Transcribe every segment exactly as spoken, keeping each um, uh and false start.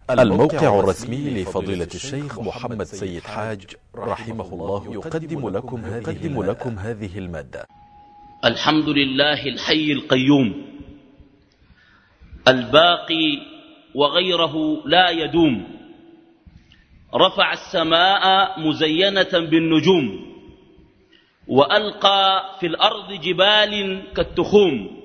الموقع الرسمي لفضيلة الشيخ محمد سيد حاج رحمه الله يقدم لكم هذه, لكم هذه المادة. الحمد لله الحي القيوم الباقي وغيره لا يدوم، رفع السماء مزينة بالنجوم وألقى في الأرض جبال كالتخوم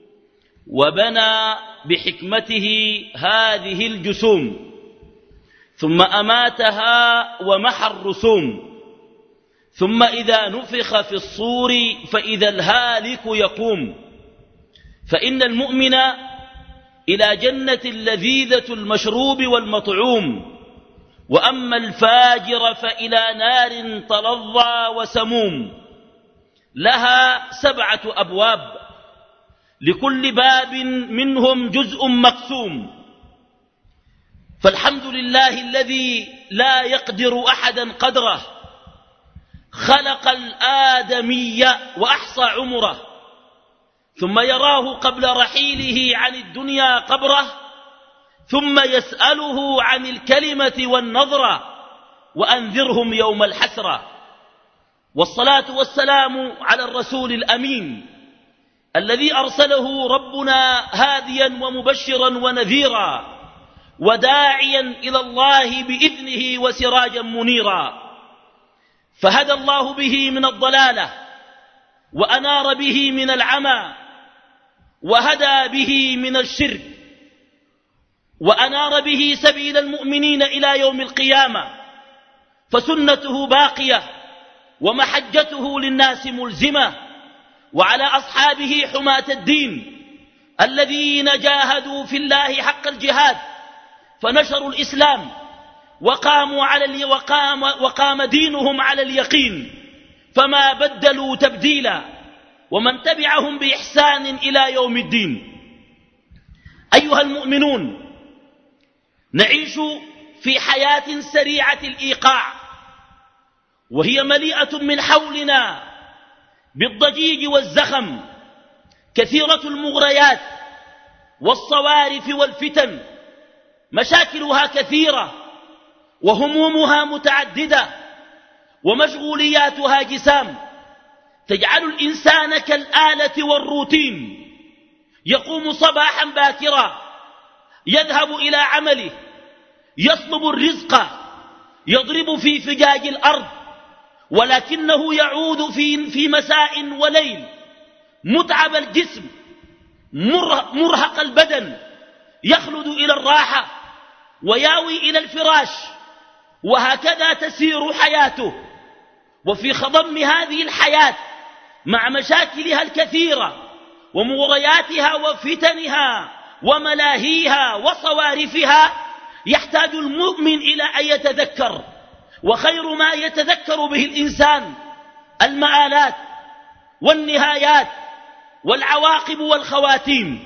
وبنى بحكمته هذه الجسوم، ثم أماتها ومحى الرسوم، ثم إذا نفخ في الصور فإذا الهالك يقوم. فإن المؤمن إلى جنة لذيذة المشروب والمطعوم، وأما الفاجر فإلى نار تلظى وسموم، لها سبعة أبواب لكل باب منهم جزء مقسوم. فالحمد لله الذي لا يقدر أحدا قدره، خلق الآدمي وأحصى عمره، ثم يراه قبل رحيله عن الدنيا قبره، ثم يسأله عن الكلمة والنظرة وأنذرهم يوم الحسرة. والصلاة والسلام على الرسول الأمين الذي أرسله ربنا هاديا ومبشرا ونذيرا وداعيا إلى الله بإذنه وسراجا منيرا، فهدى الله به من الضلالة وأنار به من العمى وهدى به من الشرك وأنار به سبيل المؤمنين إلى يوم القيامة، فسنته باقية ومحجته للناس ملزمة. وعلى أصحابه حماة الدين الذين جاهدوا في الله حق الجهاد فنشروا الإسلام وقاموا على وقام, وقام دينهم على اليقين، فما بدلوا تبديلا، ومن تبعهم بإحسان إلى يوم الدين. أيها المؤمنون، نعيش في حياة سريعة الإيقاع، وهي مليئة من حولنا بالضجيج والزخم، كثيرة المغريات والصوارف والفتن، مشاكلها كثيرة وهمومها متعددة ومشغولياتها جسام، تجعل الإنسان كالآلة والروتين، يقوم صباحا باكرا، يذهب إلى عمله، يطلب الرزق، يضرب في فجاج الأرض، ولكنه يعود في, في مساء وليل متعب الجسم مرهق البدن، يخلد إلى الراحة وياوي إلى الفراش، وهكذا تسير حياته. وفي خضم هذه الحياة مع مشاكلها الكثيرة ومغرياتها وفتنها وملاهيها وصوارفها، يحتاج المؤمن إلى أن يتذكر، وخير ما يتذكر به الإنسان المآلات والنهايات والعواقب والخواتيم.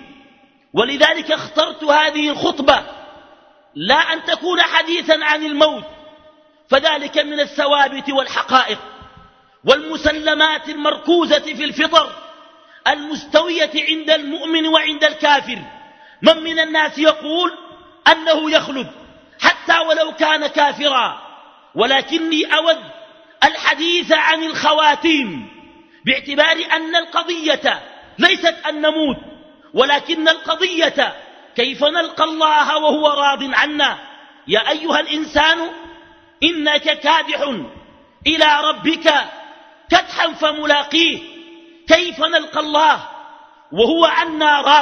ولذلك اخترت هذه الخطبة لا أن تكون حديثا عن الموت، فذلك من الثوابت والحقائق والمسلمات المركوزة في الفطر المستوية عند المؤمن وعند الكافر. من من الناس يقول أنه يخلد حتى ولو كان كافرا، ولكني أود الحديث عن الخواتيم، باعتبار أن القضية ليست أن نموت، ولكن القضية كيف نلقى الله وهو راض عنا. يا أيها الإنسان إنك كادح إلى ربك كدحا فملاقيه، كيف نلقى الله وهو عنا راض؟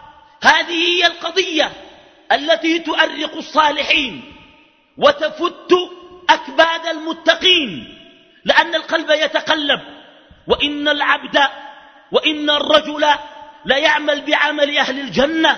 هذه هي القضية التي تؤرق الصالحين وتفت أكباد المتقين، لأن القلب يتقلب، وإن العبد وإن الرجل ليعمل بعمل أهل الجنة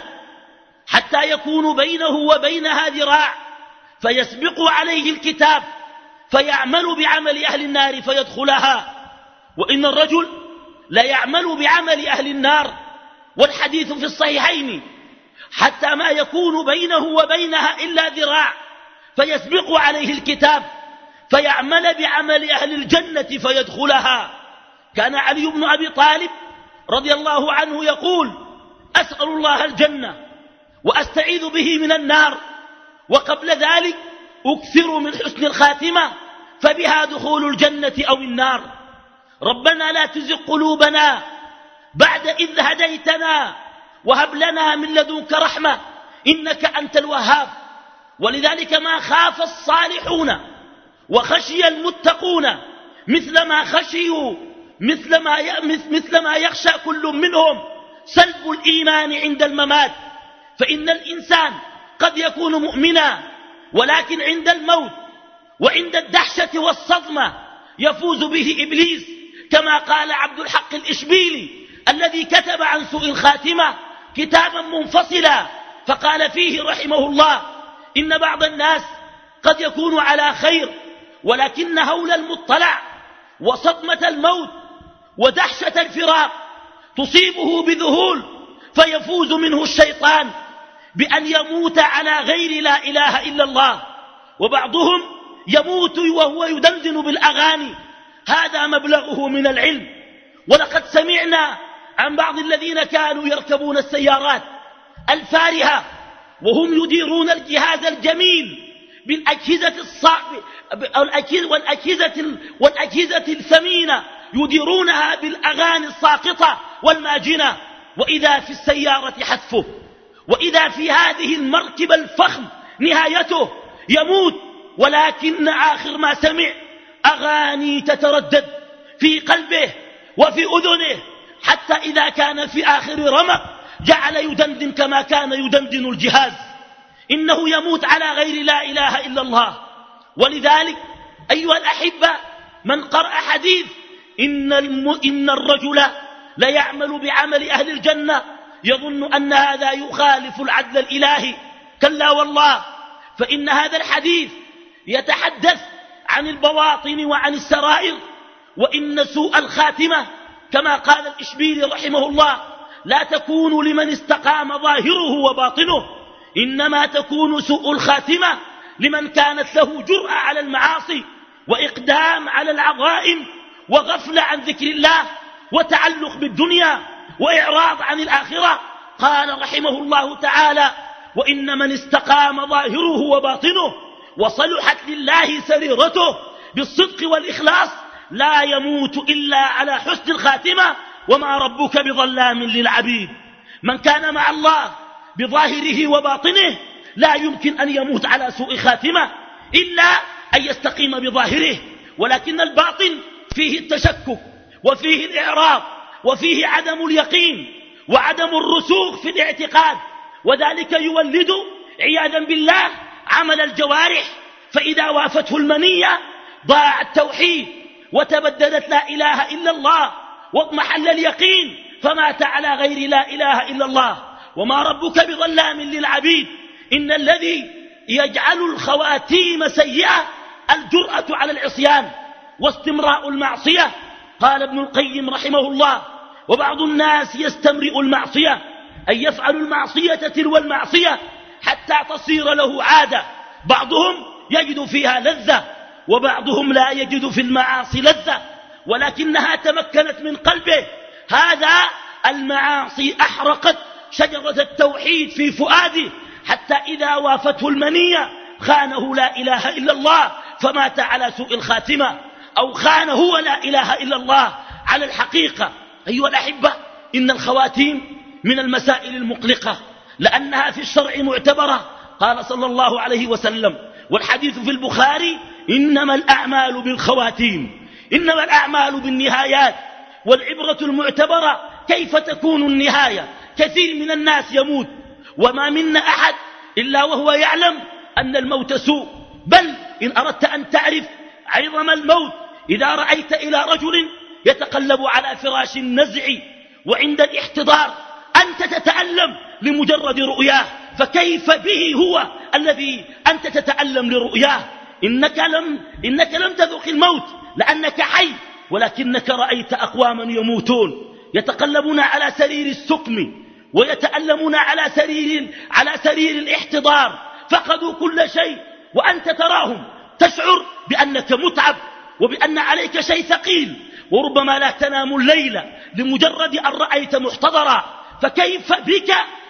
حتى يكون بينه وبينها ذراع، فيسبق عليه الكتاب فيعمل بعمل أهل النار فيدخلها، وإن الرجل ليعمل بعمل أهل النار، والحديث في الصحيحين، حتى ما يكون بينه وبينها إلا ذراع فيسبق عليه الكتاب فيعمل بعمل أهل الجنة فيدخلها. كان علي بن أبي طالب رضي الله عنه يقول: أسأل الله الجنة وأستعيذ به من النار، وقبل ذلك أكثروا من حسن الخاتمة فبها دخول الجنة أو النار. ربنا لا تزغ قلوبنا بعد إذ هديتنا وهب لنا من لدنك رحمة إنك أنت الوهاب. ولذلك ما خاف الصالحون وخشي المتقون مثل ما خشيوا مثل ما مثل ما يخشى كل منهم سلب الإيمان عند الممات. فإن الإنسان قد يكون مؤمنا ولكن عند الموت وعند الدهشة والصدمة يفوز به إبليس، كما قال عبد الحق الإشبيلي الذي كتب عن سوء الخاتمة كتابا منفصلا، فقال فيه رحمه الله: إن بعض الناس قد يكون على خير ولكن هول المطلع وصدمة الموت ودهشة الفراق تصيبه بذهول فيفوز منه الشيطان بأن يموت على غير لا إله إلا الله. وبعضهم يموت وهو يدندن بالأغاني، هذا مبلغه من العلم. ولقد سمعنا عن بعض الذين كانوا يركبون السيارات الفارهة وهم يديرون الجهاز الجميل بالأجهزة الصعبة والأجهزة, والأجهزة الثمينة، يديرونها بالأغاني الساقطة والماجنة، وإذا في السيارة حتفه، وإذا في هذه المركب الفخم نهايته يموت، ولكن آخر ما سمع أغاني تتردد في قلبه وفي أذنه، حتى إذا كان في آخر رمق جعل يدندن كما كان يدندن الجهاز. إنه يموت على غير لا إله إلا الله. ولذلك أيها الأحبة، من قرأ حديث إن, الم... إن الرجل ليعمل بعمل أهل الجنة يظن أن هذا يخالف العدل الإلهي، كلا والله، فإن هذا الحديث يتحدث عن البواطن وعن السرائر. وإن سوء الخاتمة كما قال الإشبيلي رحمه الله لا تكون لمن استقام ظاهره وباطنه، إنما تكون سوء الخاتمة لمن كانت له جرأة على المعاصي وإقدام على العظائم وغفلة عن ذكر الله وتعلق بالدنيا وإعراض عن الآخرة. قال رحمه الله تعالى: وإن من استقام ظاهره وباطنه وصلحت لله سريرته بالصدق والإخلاص لا يموت إلا على حسن الخاتمة، وما ربك بظلام للعبيد. من كان مع الله بظاهره وباطنه لا يمكن أن يموت على سوء خاتمة إلا أن يستقيم بظاهره، ولكن الباطن فيه التشكك وفيه الإعراض وفيه عدم اليقين وعدم الرسوخ في الاعتقاد، وذلك يولد عياذا بالله عمل الجوارح، فإذا وافته المنية ضاع التوحيد وتبددت لا إله إلا الله واضمحل اليقين فمات على غير لا إله إلا الله. وما ربك بظلام للعبيد. إن الذي يجعل الخواتيم سيئة الجرأة على العصيان واستمراء المعصية. قال ابن القيم رحمه الله: وبعض الناس يستمرئ المعصية، أن يفعل المعصية تلو المعصية حتى تصير له عادة. بعضهم يجد فيها لذة وبعضهم لا يجد في المعاصي لذة، ولكنها تمكنت من قلبه. هذا المعاصي أحرقت شجرة التوحيد في فؤاده، حتى إذا وافته المنية خانه لا إله إلا الله فمات على سوء الخاتمة، أو خان هو لا إله إلا الله على الحقيقة. أيها الأحبة، إن الخواتيم من المسائل المقلقة لأنها في الشرع معتبرة. قال صلى الله عليه وسلم، والحديث في البخاري: إنما الأعمال بالخواتيم، إنما الأعمال بالنهايات، والعبرة المعتبرة كيف تكون النهاية. كثير من الناس يموت وما منا أحد إلا وهو يعلم أن الموت سوء. بل إن أردت أن تعرف عظم الموت، إذا رأيت إلى رجل يتقلب على فراش النزع وعند الاحتضار أنت تتألم لمجرد رؤياه، فكيف به هو الذي أنت تتألم لرؤياه؟ إنك لم, إنك لم تذق الموت لأنك حي، ولكنك رأيت أقواما يموتون يتقلبون على سرير السقم ويتألمون على سرير, على سرير الاحتضار، فقدوا كل شيء وأنت تراهم، تشعر بأنك متعب وبأن عليك شيء ثقيل، وربما لا تنام الليلة لمجرد أن رأيت محتضرا. فكيف بك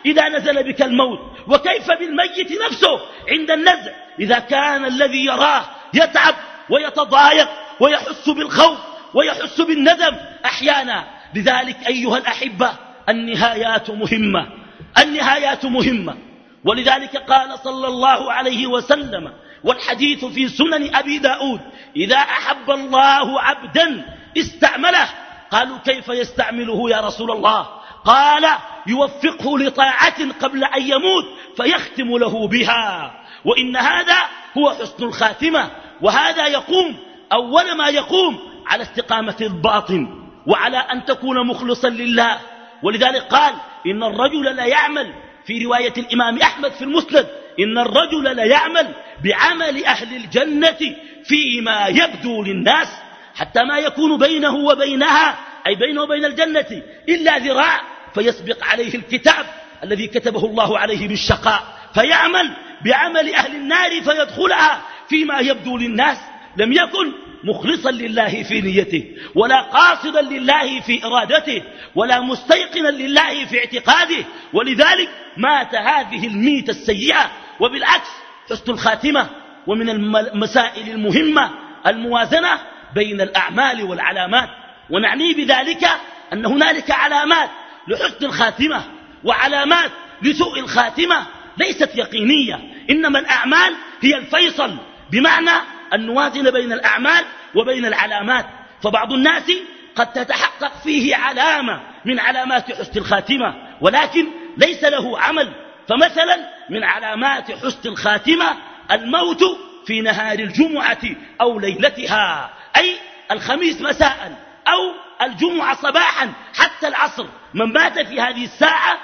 إذا نزل بك الموت؟ وكيف بالميت نفسه عند النزع إذا كان الذي يراه يتعب ويتضايق ويحس بالخوف ويحس بالندم أحيانا؟ لذلك أيها الأحبة النهايات مهمة، النهايات مهمة. ولذلك قال صلى الله عليه وسلم، والحديث في سنن أبي داود: إذا أحب الله عبدا استعمله. قالوا كيف يستعمله يا رسول الله؟ قال يوفقه لطاعة قبل أن يموت فيختم له بها. وإن هذا هو حسن الخاتمة، وهذا يقوم أول ما يقوم على استقامة الباطن وعلى أن تكون مخلصا لله. ولذلك قال إن الرجل لا يعمل في رواية الإمام أحمد في المسند: إن الرجل لا يعمل بعمل أهل الجنة فيما يبدو للناس حتى ما يكون بينه وبينها، أي بينه وبين الجنة، إلا ذراع، فيسبق عليه الكتاب الذي كتبه الله عليه بالشقاء، فيعمل بعمل أهل النار فيدخلها فيما يبدو للناس. لم يكن مخلصا لله في نيته، ولا قاصدا لله في إرادته، ولا مستيقنا لله في اعتقاده، ولذلك مات هذه الميتة السيئة. وبالعكس حسن الخاتمة. ومن المسائل المهمة الموازنة بين الأعمال والعلامات، ونعني بذلك أن هنالك علامات لحسن الخاتمة وعلامات لسوء الخاتمة ليست يقينية، إنما الأعمال هي الفيصل، بمعنى أن نوازن بين الأعمال وبين العلامات. فبعض الناس قد تتحقق فيه علامة من علامات حسن الخاتمة ولكن ليس له عمل. فمثلا من علامات حسن الخاتمة الموت في نهار الجمعة أو ليلتها، أي الخميس مساء أو الجمعة صباحا حتى العصر. من مات في هذه الساعة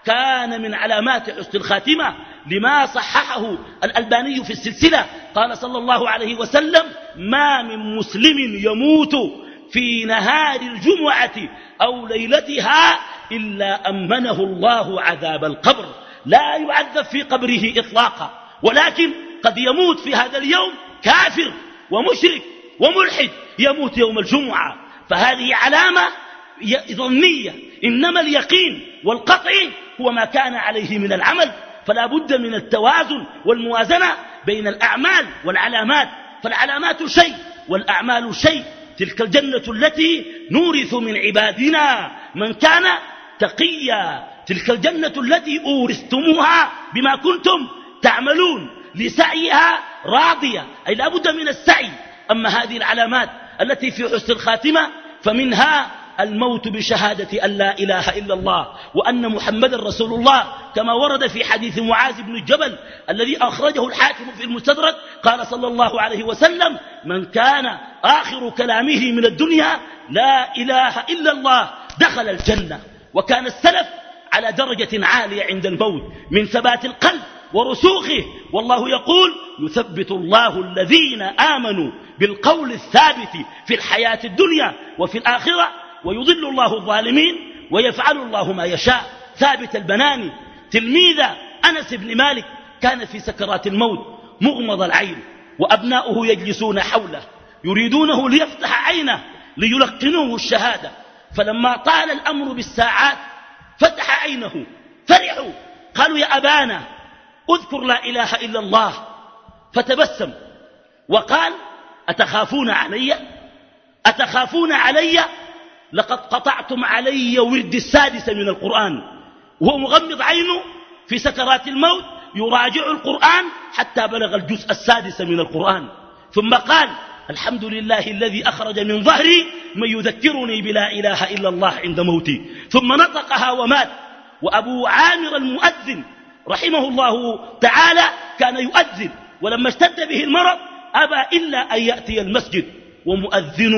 كان من علامات حسن الخاتمة، لما صححه الألباني في السلسلة. قال صلى الله عليه وسلم: ما من مسلم يموت في نهار الجمعة أو ليلتها إلا أمنه الله عذاب القبر. لا يعذب في قبره إطلاقا، ولكن قد يموت في هذا اليوم كافر ومشرك وملحد، يموت يوم الجمعة. فهذه علامة ظنية، إنما اليقين والقطع هو ما كان عليه من العمل. فلا بد من التوازن والموازنة بين الأعمال والعلامات، فالعلامات شيء والأعمال شيء. تلك الجنة التي نورث من عبادنا من كان تقيا، تلك الجنة التي أورثتموها بما كنتم تعملون، لسعيها راضية، أي لا بد من السعي. أما هذه العلامات التي في حسن الخاتمة فمنها الموت بشهادة أن لا إله إلا الله وأن محمد رسول الله، كما ورد في حديث معاذ بن الجبل الذي أخرجه الحاكم في المستدرك. قال صلى الله عليه وسلم: من كان آخر كلامه من الدنيا لا إله إلا الله دخل الجنة. وكان السلف على درجة عالية عند الموت من ثبات القلب ورسوخه، والله يقول: يثبت الله الذين آمنوا بالقول الثابت في الحياة الدنيا وفي الآخرة ويضل الله الظالمين ويفعل الله ما يشاء. ثابت البناني تلميذ أنس بن مالك كان في سكرات الموت مغمض العين، وأبناؤه يجلسون حوله يريدونه ليفتح عينه ليلقنوه الشهادة. فلما طال الأمر بالساعات فتح عينه، فرحوا، قالوا: يا أبانا اذكر لا إله إلا الله. فتبسم وقال: أتخافون علي؟ أتخافون علي؟ لقد قطعتم علي ورد السادس من القرآن. وهو مغمض عينه في سكرات الموت يراجع القرآن حتى بلغ الجزء السادس من القرآن، ثم قال: الحمد لله الذي أخرج من ظهري من يذكرني بلا إله إلا الله عند موتي. ثم نطقها ومات. وأبو عامر المؤذن رحمه الله تعالى كان يؤذن، ولما اشتد به المرض أبى إلا أن يأتي المسجد، ومؤذن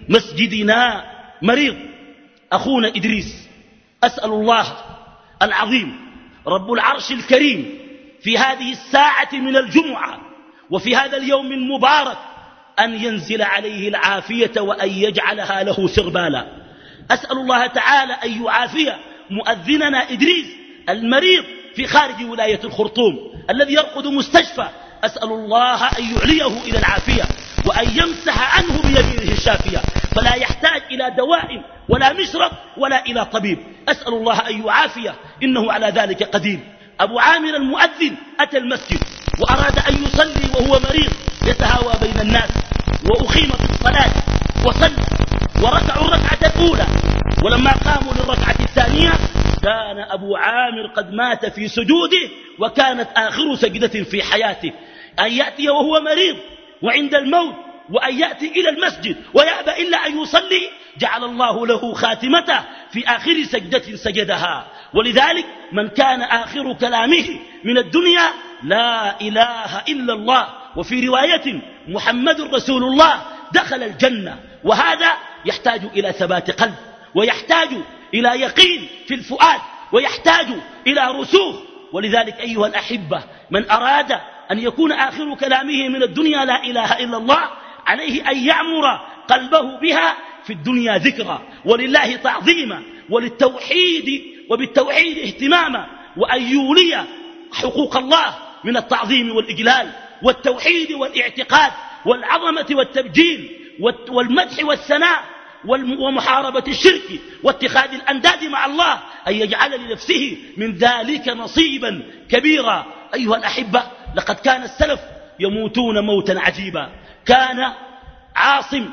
مسجدنا مريض أخونا إدريس. أسأل الله العظيم رب العرش الكريم في هذه الساعة من الجمعة وفي هذا اليوم المبارك أن ينزل عليه العافية وأن يجعلها له سربالا. أسأل الله تعالى أن يعافي مؤذننا إدريس المريض في خارج ولاية الخرطوم الذي يرقد مستشفى. أسأل الله أن يعليه إلى العافية. وأن يمسح عنه بيمينه الشافية، فلا يحتاج إلى دواء ولا مشرب ولا إلى طبيب. أسأل الله أن يعافيه، إنه على ذلك قدير. أبو عامر المؤذن أتى المسجد وأراد أن يصلي وهو مريض يتهاوى بين الناس، وأقيمت الصلاة وصلى وركعوا الركعة الأولى، ولما قاموا للركعة الثانية كان أبو عامر قد مات في سجوده، وكانت آخر سجدة في حياته. أن يأتي وهو مريض وعند الموت وأن يأتي إلى المسجد ويأبى إلا أن يصلي، جعل الله له خاتمته في آخر سجدة سجدها. ولذلك من كان آخر كلامه من الدنيا لا إله إلا الله، وفي رواية محمد رسول الله، دخل الجنة. وهذا يحتاج إلى ثبات قلب، ويحتاج إلى يقين في الفؤاد، ويحتاج إلى رسوخ. ولذلك أيها الأحبة، من أراد أن يكون آخر كلامه من الدنيا لا إله إلا الله، عليه أن يعمر قلبه بها في الدنيا ذكرى، ولله تعظيما، وللتوحيد وبالتوحيد اهتماما، وأن يولي حقوق الله من التعظيم والإجلال والتوحيد والاعتقاد والعظمة والتبجيل والمدح والثناء ومحاربة الشرك واتخاذ الأنداد مع الله، أن يجعل لنفسه من ذلك نصيبا كبيرا. أيها الأحبة، لقد كان السلف يموتون موتا عجيبا. كان عاصم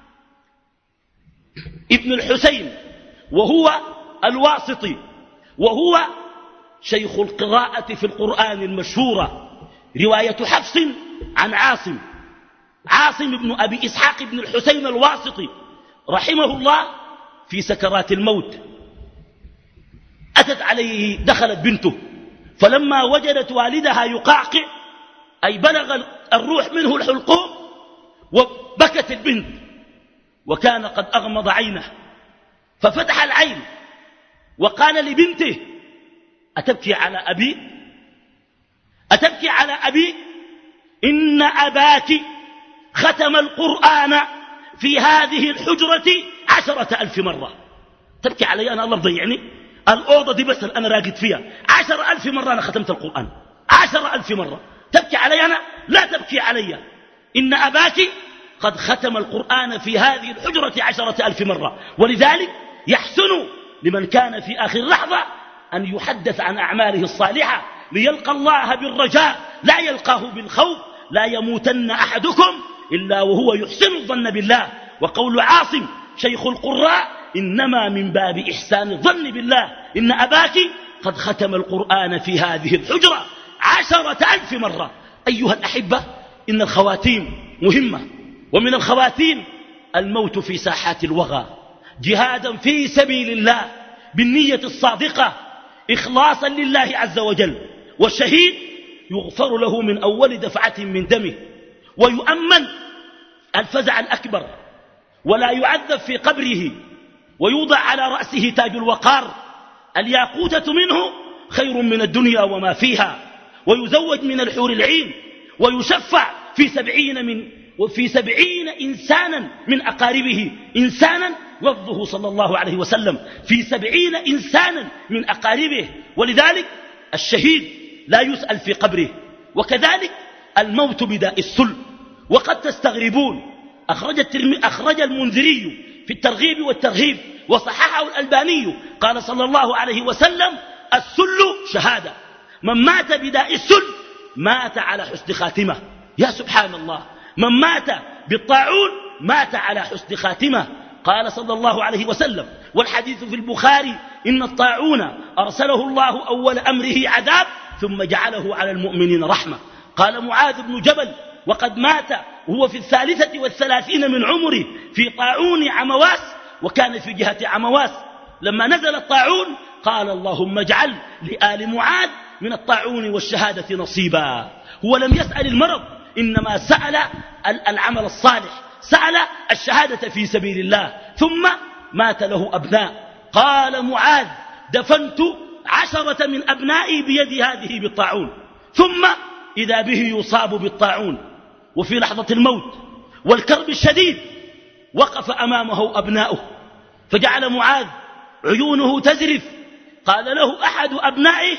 ابن الحسين وهو الواسطي، وهو شيخ القراءة في القرآن المشهورة، رواية حفص عن عاصم. عاصم بن أبي إسحاق بن الحسين الواسطي رحمه الله في سكرات الموت، أتت عليه، دخلت بنته، فلما وجدت والدها يقعقع، أي بلغ الروح منه الحلقوم، وبكت البنت، وكان قد أغمض عينه، ففتح العين وقال لبنته: أتبكي على أبي؟ أتبكي على أبي؟ إن أباك ختم القرآن في هذه الحجرة عشرة ألف مرة. تبكي علي أنا؟ الله ضيعني الأوضة دي بس أنا راقد فيها عشر ألف مرة، أنا ختمت القرآن عشر ألف مرة. تبكي علي أنا؟ لا تبكي علي، إن أباك قد ختم القرآن في هذه الحجرة عشرة ألف مرة. ولذلك يحسن لمن كان في آخر لحظة أن يحدث عن أعماله الصالحة ليلقى الله بالرجاء لا يلقاه بالخوف. لا يموتن أحدكم إلا وهو يحسن الظن بالله. وقول عاصم شيخ القراء إنما من باب إحسان الظن بالله، إن أباك قد ختم القرآن في هذه الحجرة عشرة ألف مرة. أيها الأحبة، إن الخواتيم مهمة، ومن الخواتيم الموت في ساحات الوغى جهادا في سبيل الله بالنية الصادقة إخلاصا لله عز وجل. والشهيد يغفر له من أول دفعة من دمه، ويؤمن الفزع الأكبر، ولا يعذب في قبره، ويوضع على رأسه تاج الوقار، الياقوتة منه خير من الدنيا وما فيها، ويزوج من الحور العين، ويشفع في سبعين من وفي سبعين إنسانا من أقاربه، إنسانا لفظه صلى الله عليه وسلم في سبعين إنسانا من أقاربه. ولذلك الشهيد لا يسأل في قبره. وكذلك الموت بداء السل. وقد تستغربون، أخرج, أخرج المنذري في الترغيب والترهيب وصححه الألباني، قال صلى الله عليه وسلم: السل شهادة، من مات بداء السل مات على حسن خاتمة. يا سبحان الله، من مات بالطاعون مات على حسن خاتمة. قال صلى الله عليه وسلم، والحديث في البخاري: إن الطاعون أرسله الله أول أمره عذاب ثم جعله على المؤمنين رحمة. قال معاذ بن جبل وقد مات وهو في الثالثة والثلاثين من عمره في طاعون عمواس، وكان في جهة عمواس. لما نزل الطاعون قال: اللهم اجعل لآل معاذ من الطاعون والشهادة نصيبا. هو لم يسأل المرض، إنما سأل العمل الصالح، سأل الشهادة في سبيل الله. ثم مات له أبناء. قال معاذ: دفنت عشرة من أبنائي بيد هذه بالطاعون، ثم إذا به يصاب بالطاعون. وفي لحظة الموت والكرب الشديد وقف أمامه أبناؤه، فجعل معاذ عيونه تزرف. قال له أحد أبنائه: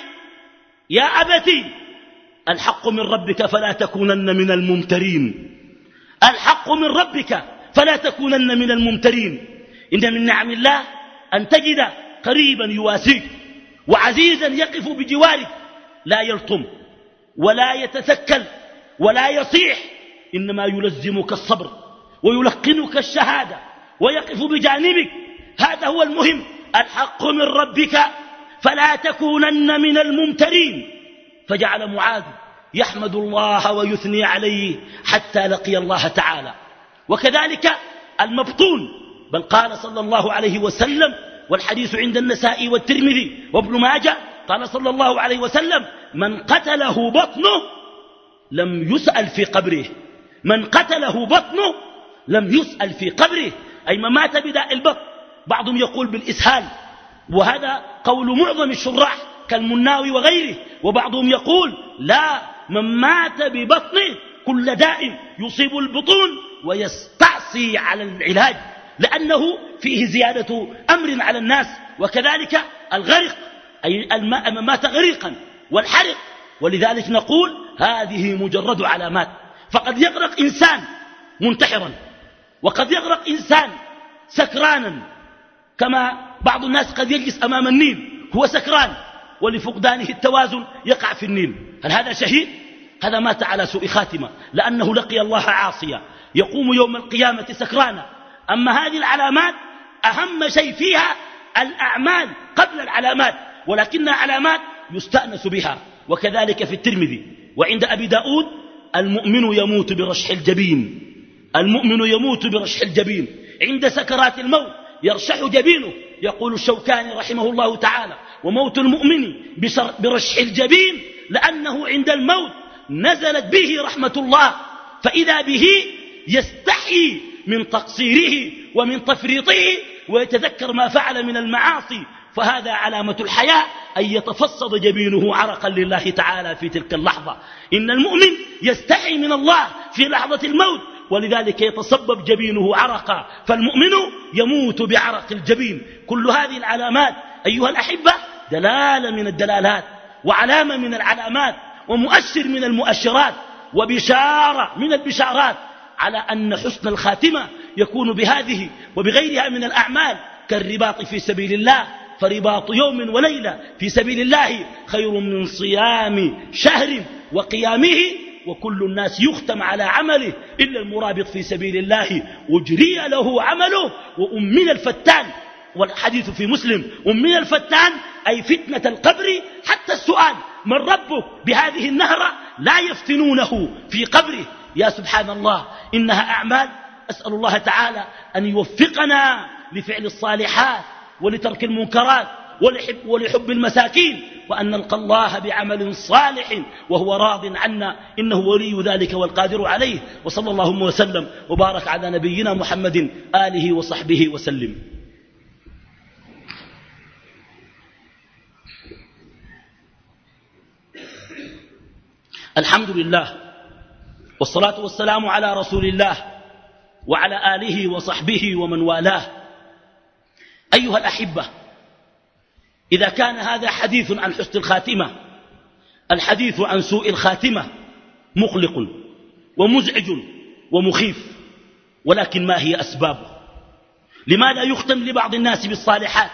يا أبتي، الحق من ربك فلا تكونن من الممترين. الحق من ربك فلا تكونن من الممترين. إن من نعم الله أن تجد قريبا يواسيك وعزيزا يقف بجوارك، لا يلطم ولا يتثكل ولا يصيح، إنما يلزمك الصبر ويلقنك الشهادة ويقف بجانبك. هذا هو المهم، الحق من ربك فلا تكونن من الممترين. فجعل معاذ يحمد الله ويثني عليه حتى لقي الله تعالى. وكذلك المبطون، بل قال صلى الله عليه وسلم، والحديث عند النسائي والترمذي وابن ماجه، قال صلى الله عليه وسلم: من قتله بطنه لم يسأل في قبره. من قتله بطنه لم يسأل في قبره، أي من مات بداء البطن. بعضهم يقول بالإسهال، وهذا قول معظم الشراح كالمناوي وغيره. وبعضهم يقول لا، من مات ببطنه كل داء يصيب البطون ويستعصي على العلاج، لأنه فيه زيادة أمر على الناس. وكذلك الغرق، أي الماء من مات غريقا، والحرق. ولذلك نقول هذه مجرد علامات. فقد يغرق إنسان منتحرا، وقد يغرق إنسان سكرانا، كما بعض الناس قد يجلس أمام النيل هو سكران ولفقدانه التوازن يقع في النيل. هل هذا شهيد؟ هذا مات على سوء خاتمة، لأنه لقي الله عاصيا يقوم يوم القيامة سكرانا. أما هذه العلامات أهم شيء فيها الأعمال قبل العلامات، ولكنها علامات يستأنس بها. وكذلك في الترمذي وعند أبي داود: المؤمن يموت برشح الجبين. المؤمن يموت برشح الجبين، عند سكرات الموت يرشح جبينه. يقول الشوكاني رحمه الله تعالى: وموت المؤمن برشح الجبين لأنه عند الموت نزلت به رحمة الله، فإذا به يستحي من تقصيره ومن تفريطه ويتذكر ما فعل من المعاصي. فهذا علامة الحياة، أن يتفصد جبينه عرقا لله تعالى في تلك اللحظة. إن المؤمن يستحي من الله في لحظة الموت، ولذلك يتصبب جبينه عرقا، فالمؤمن يموت بعرق الجبين. كل هذه العلامات أيها الأحبة دلالة من الدلالات، وعلامة من العلامات، ومؤشر من المؤشرات، وبشارة من البشارات على أن حسن الخاتمة يكون بهذه وبغيرها من الأعمال، كالرباط في سبيل الله. فرباط يوم وليلة في سبيل الله خير من صيام شهر وقيامه. وكل الناس يختم على عمله إلا المرابط في سبيل الله، أجري له عمله وأمن الفتان. والحديث في مسلم: أمن الفتان أي فتنة القبر، حتى السؤال من ربك بهذه النهرة لا يفتنونه في قبره. يا سبحان الله، إنها أعمال. أسأل الله تعالى أن يوفقنا لفعل الصالحات ولترك المنكرات ولحب, ولحب المساكين، وأن نلقى الله بعمل صالح وهو راض عنا، إنه ولي ذلك والقادر عليه. وصلى اللهم وسلم وبارك على نبينا محمد آله وصحبه وسلم. الحمد لله والصلاة والسلام على رسول الله وعلى آله وصحبه ومن والاه. أيها الأحبة، إذا كان هذا حديث عن حسن الخاتمة، الحديث عن سوء الخاتمة مقلق ومزعج ومخيف. ولكن ما هي أسبابه؟ لماذا يختم لبعض الناس بالصالحات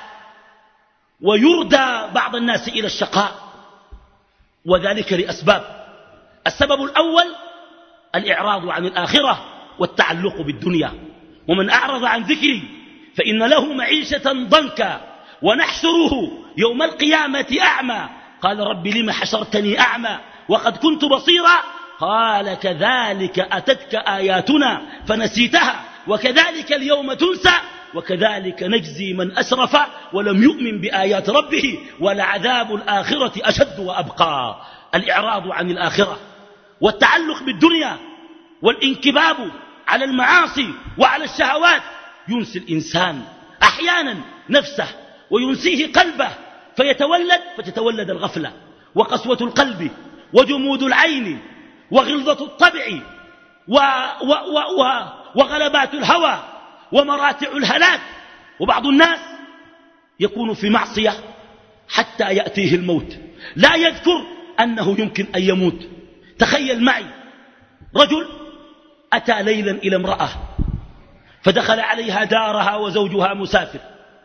ويردى بعض الناس إلى الشقاء؟ وذلك لأسباب. السبب الأول الإعراض عن الآخرة والتعلق بالدنيا. ومن أعرض عن ذكري فإن له معيشة ضنكا ونحشره يوم القيامة أعمى. قال: رب لم حشرتني أعمى وقد كنت بصيرا؟ قال: كذلك أتتك آياتنا فنسيتها وكذلك اليوم تنسى وكذلك نجزي من أسرف ولم يؤمن بآيات ربه ولعذاب الآخرة أشد وأبقى. الإعراض عن الآخرة والتعلق بالدنيا والانكباب على المعاصي وعلى الشهوات ينسي الإنسان أحيانا نفسه وينسيه قلبه، فيتولد فتتولد الغفلة وقسوة القلب وجمود العين وغلظة الطبع و و و و وغلبات الهوى ومراتع الهلاك. وبعض الناس يكون في معصية حتى يأتيه الموت، لا يذكر أنه يمكن أن يموت. تخيل معي رجل أتى ليلا إلى امرأة فدخل عليها دارها وزوجها مسافر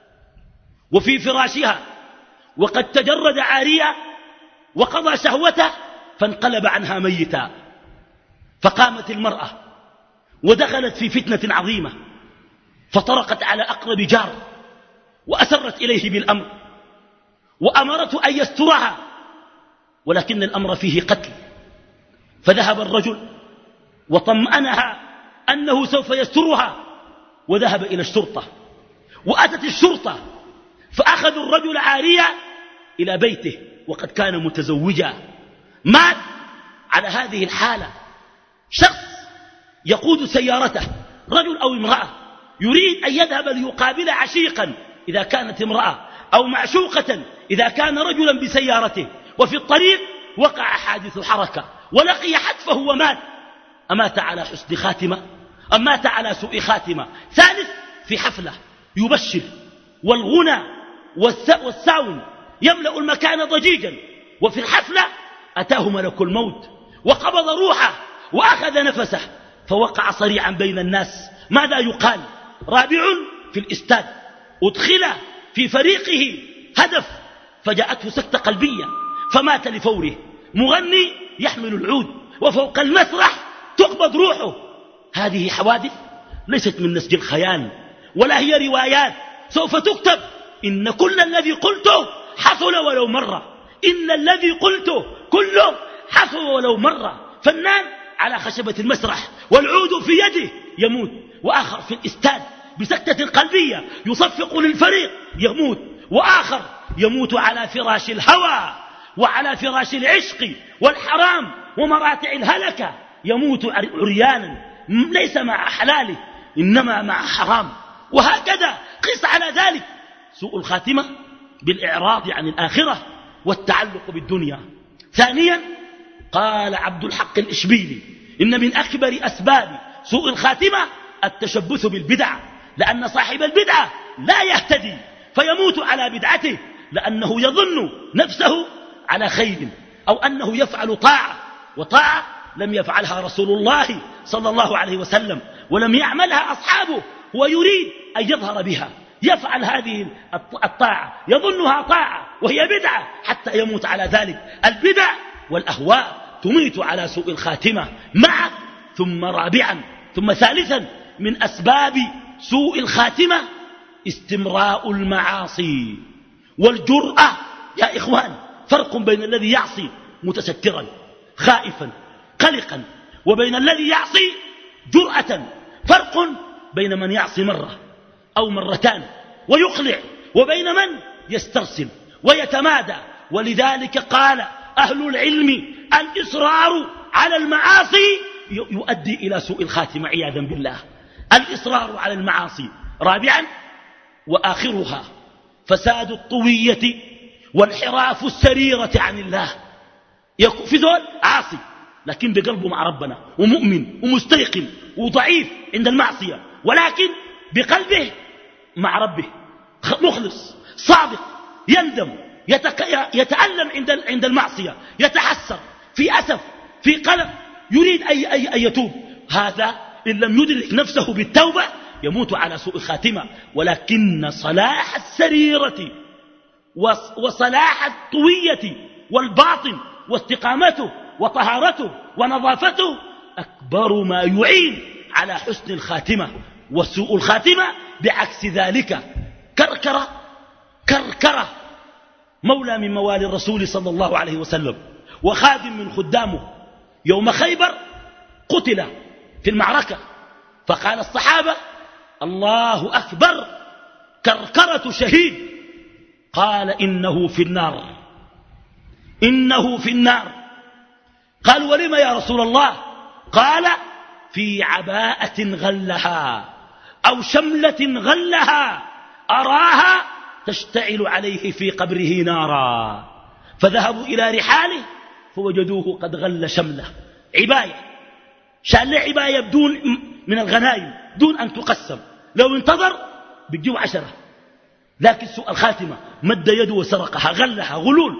وفي فراشها وقد تجرد عاريا وقضى شهوته فانقلب عنها ميتا. فقامت المرأة ودخلت في فتنة عظيمة فطرقت على أقرب جار وأسرت إليه بالأمر وأمرته أن يسترها، ولكن الأمر فيه قتل. فذهب الرجل وطمأنها أنه سوف يسترها وذهب إلى الشرطة، وأتت الشرطة فأخذوا الرجل عارية إلى بيته وقد كان متزوجا. مات على هذه الحالة. شخص يقود سيارته، رجل أو امرأة، يريد أن يذهب ليقابل عشيقا إذا كانت امرأة أو معشوقة إذا كان رجلا بسيارته، وفي الطريق وقع حادث حركة ولقي حتفه ومات. أمات على حسن خاتمة أم مات على سوء خاتمة؟ ثالث في حفلة يبشر والغنى والساون يملأ المكان ضجيجا، وفي الحفلة أتاه ملك الموت وقبض روحه وأخذ نفسه فوقع صريعا بين الناس. ماذا يقال؟ رابع في الإستاد أدخل في فريقه هدف فجاءته سكتة قلبية فمات لفوره. مغني يحمل العود وفوق المسرح تقبض روحه. هذه حوادث ليست من نسج الخيال ولا هي روايات سوف تكتب. إن كل الذي قلته حصل ولو مرة، إن الذي قلته كله حصل ولو مرة. فنان على خشبة المسرح والعود في يده يموت، وآخر في الإستاد بسكتة قلبية يصفق للفريق يموت، وآخر يموت على فراش الهوى وعلى فراش العشق والحرام ومراتع الهلكة، يموت عريانا ليس مع حلاله إنما مع حرام. وهكذا قس على ذلك سوء الخاتمة بالإعراض عن الآخرة والتعلق بالدنيا. ثانيا قال عبد الحق الإشبيلي إن من أكبر أسباب سوء الخاتمة التشبث بالبدع، لأن صاحب البدعة لا يهتدي فيموت على بدعته لأنه يظن نفسه على خير أو أنه يفعل طاعة، وطاعة لم يفعلها رسول الله صلى الله عليه وسلم ولم يعملها أصحابه، ويريد أن يظهر بها. يفعل هذه الطاعة يظنها طاعة وهي بدعة حتى يموت على ذلك. البدع والأهواء تميت على سوء الخاتمة معا. ثم رابعا ثم ثالثا من أسباب سوء الخاتمة استمراء المعاصي والجرأة. يا إخوان، فرق بين الذي يعصي متسترا خائفا قلقا وبين الذي يعصي جرأة. فرق بين من يعصي مرة أو مرتان ويقلع وبين من يسترسل ويتمادى. ولذلك قال أهل العلم الإصرار على المعاصي يؤدي إلى سوء الخاتمة عياذا بالله. الإصرار على المعاصي. رابعا وآخرها فساد الطوية وانحراف السريرة عن الله. في ذول عاصي لكن بقلبه مع ربنا ومؤمن ومستيقن وضعيف عند المعصية، ولكن بقلبه مع ربه مخلص صادق، يندم يتك... يتألم عند عند المعصية، يتحسر في أسف في قلق، يريد أن أي... أي يتوب. هذا إن لم يدرك نفسه بالتوبة يموت على سوء الخاتمة. ولكن صلاح السريرة وصلاح الطوية والباطن واستقامته وطهارته ونظافته أكبر ما يعين على حسن الخاتمة. وسوء الخاتمة بعكس ذلك كركرة كركرة مولى من موالي الرسول صلى الله عليه وسلم وخادم من خدامه يوم خيبر قتل في المعركة، فقال الصحابة الله أكبر كركرة شهيد. قال إنه في النار إنه في النار. قال ولم يا رسول الله؟ قال في عباءة غلها أو شملة غلها أراها تشتعل عليه في قبره نارا. فذهبوا إلى رحاله فوجدوه قد غل شمله، عباية شال عباية بدون من الغنائم دون أن تقسم، لو انتظر بيجيو عشرة. لكن سوء الخاتمة مد يده وسرقها غلها غلول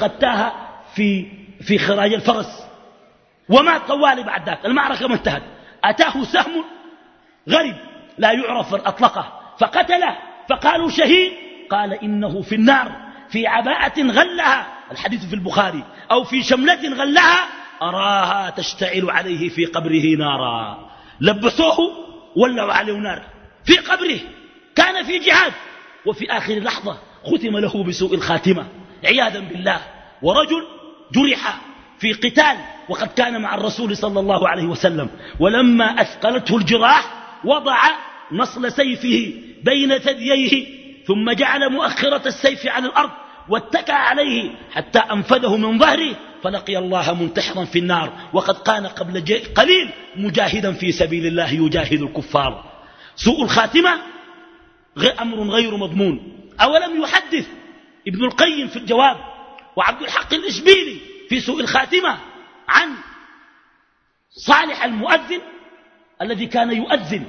ومسختها في في خراج الفرس ومات طوالي بعد ذاك. المعركة ما انتهت، أتاه سهم غريب لا يعرف من أطلقه فقتله، فقالوا شهيد، قال إنه في النار في عباءة غلها، الحديث في البخاري، أو في شملة غلها أراها تشتعل عليه في قبره نارا. لبسوه ولوا عليه نار في قبره، كان في جهاد، وفي آخر لحظة ختم له بسوء الخاتمة عياذا بالله. ورجل جرح في قتال وقد كان مع الرسول صلى الله عليه وسلم، ولما أثقلته الجراح وضع نصل سيفه بين ثدييه ثم جعل مؤخرة السيف على الأرض واتكى عليه حتى أنفذه من ظهره، فلقي الله منتحرا في النار، وقد كان قبل قليل مجاهدا في سبيل الله يجاهد الكفار. سوء الخاتمة أمر غير مضمون. أولم يحدث ابن القيم في الجواب وعبد الحق الإشبيلي في سوء الخاتمة عن صالح المؤذن الذي كان يؤذن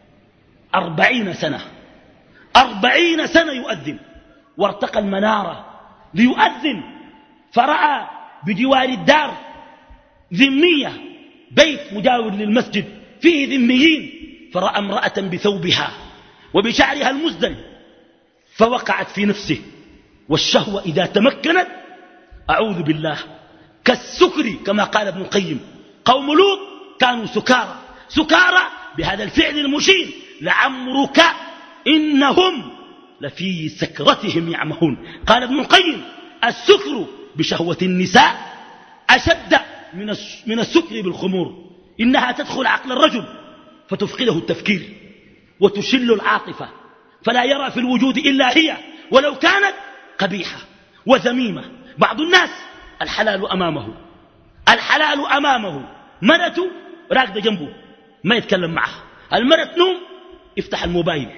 أربعين سنة أربعين سنة يؤذن، وارتقى المنارة ليؤذن، فرأى بجوار الدار ذمية، بيت مجاور للمسجد فيه ذميين، فرأى امرأة بثوبها وبشعرها المزدل، فوقعت في نفسه، والشهوة إذا تمكنت أعوذ بالله كالسكر كما قال ابن القيم. قوم لوط كانوا سكارى سكارى بهذا الفعل المشين، لعمرك إنهم لفي سكرتهم يعمهون. قال ابن القيم السكر بشهوة النساء أشد من السكر بالخمور، إنها تدخل عقل الرجل فتفقده التفكير وتشل العاطفة، فلا يرى في الوجود إلا هي ولو كانت قبيحة وذميمة. بعض الناس الحلال أمامه الحلال أمامه مرته راكدة جنبه ما يتكلم معها، المرة نوم يفتح الموبايل.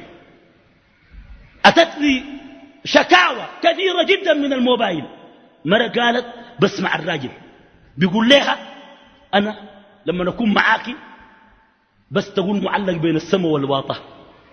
أتتني شكاوى كثيرة جدا من الموبايل، مرة قالت بسمع الراجل بيقول لها أنا لما نكون معاكي بس تقول معلق بين السماء والواطة.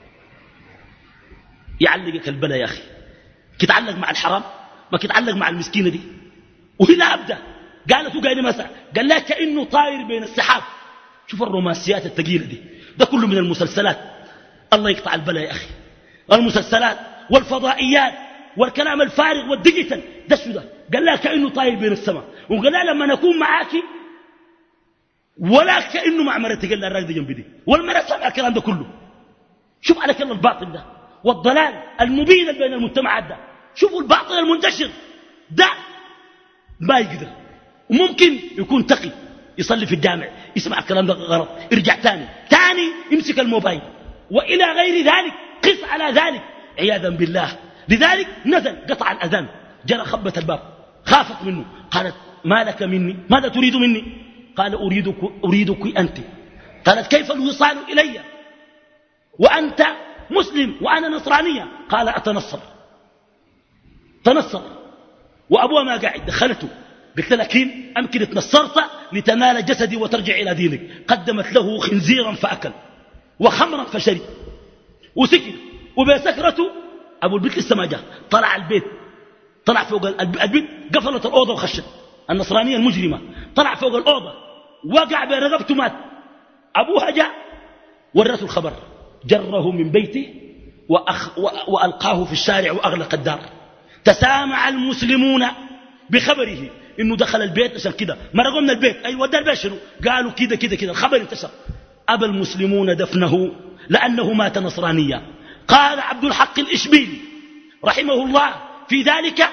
يعلقك البلا يا أخي، كتعلق مع الحرام ما كتعلق مع المسكينة دي. وهنا أبدأ قالت وقاعدة مساء قال لها كأنه طاير بين السحاب. شوف الرومانسيات الثقيلة دي، ده كله من المسلسلات. الله يقطع البلا يا أخي، المسلسلات والفضائيات والكلام الفارغ والديجيتال ده شو ده. قال لها كأنه طاير بين السماء، وقال لها لما نكون معاكي ولا كأنه مع مرتي. قال لها الراجل جنبي دي والمرة سمع الكلام ده كله. شوف على كلام الباطل ده والضلال المبين بين المجتمعات ده. شوفوا الباطل المنتشر ده ما يقدر، وممكن يكون تقي يصلي في الجامع يسمع الكلام ده غلط يرجع تاني تاني يمسك الموبايل وإلى غير ذلك. قس على ذلك عياذا بالله. لذلك نزل قطع الأذان، جرى خبت الباب، خافت منه، قالت ما لك مني، ماذا تريد مني؟ قال أريدك, أريدك أنت. قالت كيف الوصال إلي وأنت مسلم وأنا نصرانية؟ قال أتنصر. تنصر وأبوها ما قاعد، دخلته قلت لكن أمكن اتنصرت لتنال جسدي وترجع إلى دينك. قدمت له خنزيرا فأكل وخمرا فشرب وسكر، وبسكرته أبو البيت لسه ما جاء، طلع البيت، طلع فوق البيت، قفلت الأوضة وخشت. النصرانية المجرمة طلع فوق الأوضة وقع برقبته مات. أبوها جاء ورثه الخبر، جره من بيته وأخ وألقاه في الشارع وأغلق الدار. تسامع المسلمون بخبره إنه دخل البيت عشان كده، مرقوا من البيت أيوة ده البيت شنو؟ قالوا كده كده كده، الخبر انتشر. أبى المسلمون دفنه لأنه مات نصرانيا. قال عبد الحق الإشبيلي رحمه الله في ذلك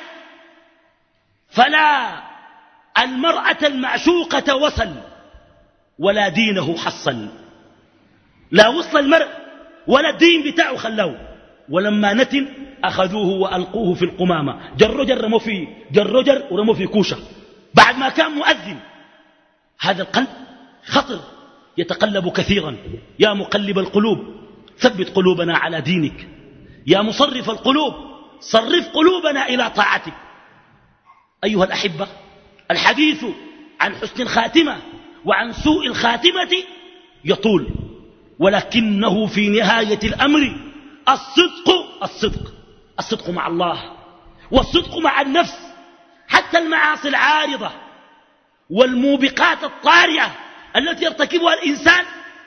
فلا المرأة المعشوقة وصل ولا دينه حصل. لا وصل المرء ولا الدين بتاعه خلاه. ولما نتن أخذوه وألقوه في القمامة، جر رموا فيه جر ورموا فيه كوشة بعد ما كان مؤذن. هذا القلب خطر يتقلب كثيرا. يا مقلب القلوب ثبت قلوبنا على دينك، يا مصرف القلوب صرف قلوبنا إلى طاعتك. أيها الأحبة، الحديث عن حسن الخاتمة وعن سوء الخاتمة يطول، ولكنه في نهاية الأمر الصدق الصدق الصدق مع الله والصدق مع النفس. حتى المعاصي العارضة والموبقات الطارئة التي يرتكبها الإنسان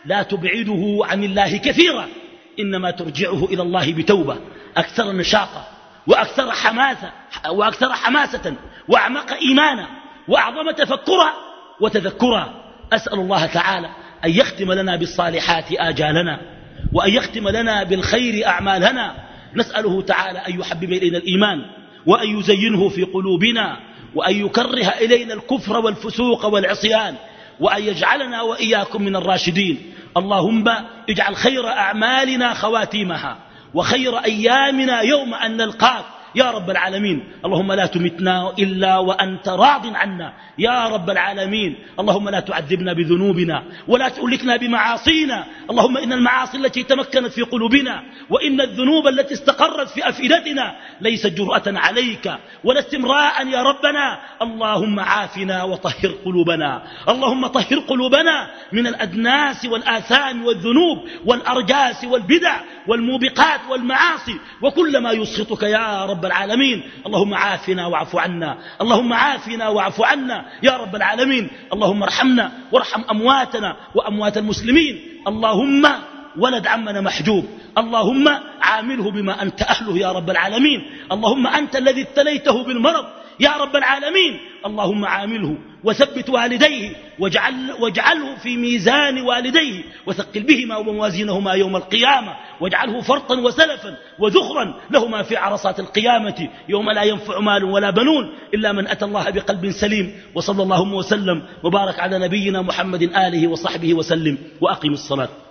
لا تبعده عن الله كثيرا، إنما ترجعه إلى الله بتوبة أكثر نشاطا وأكثر حماسة, وأكثر حماسة وأعمق إيمانا وأعظم تفكرا وتذكرا. أسأل الله تعالى أن يختم لنا بالصالحات آجالنا، وأن يختم لنا بالخير أعمالنا. نسأله تعالى أن يحبب إلينا الإيمان، وأن يزينه في قلوبنا، وأن يكره إلينا الكفر والفسوق والعصيان، وأن يجعلنا وإياكم من الراشدين. اللهم اجعل خير أعمالنا خواتيمها، وخير أيامنا يوم أن نلقاك يا رب العالمين. اللهم لا تمتنا إلا وأنت راض عنا يا رب العالمين. اللهم لا تعذبنا بذنوبنا ولا تهلكنا بمعاصينا. اللهم إن المعاصي التي تمكنت في قلوبنا وإن الذنوب التي استقرت في أفئدتنا ليست جرأة عليك ولا استمراء يا ربنا. اللهم عافنا وطهر قلوبنا، اللهم طهر قلوبنا من الأدناس والآثام والذنوب والأرجاس والبدع والموبقات والمعاصي وكل ما يسخطك يا رب العالمين. اللهم عافنا واعف عنا، اللهم عافنا واعف عنا يا رب العالمين. اللهم ارحمنا وارحم أمواتنا وأموات المسلمين. اللهم ولد عمنا محجوب، اللهم عامله بما أنت أهله يا رب العالمين. اللهم أنت الذي ابتليته بالمرض يا رب العالمين. اللهم عامله وثبت والديه واجعل واجعله في ميزان والديه وثقل بهما وموازينهما يوم القيامة، واجعله فرطا وسلفا وذخرا لهما في عرصات القيامة يوم لا ينفع مال ولا بنون إلا من أتى الله بقلب سليم. وصلى اللهم وسلم وبارك على نبينا محمد آله وصحبه وسلم، وأقم الصلاة.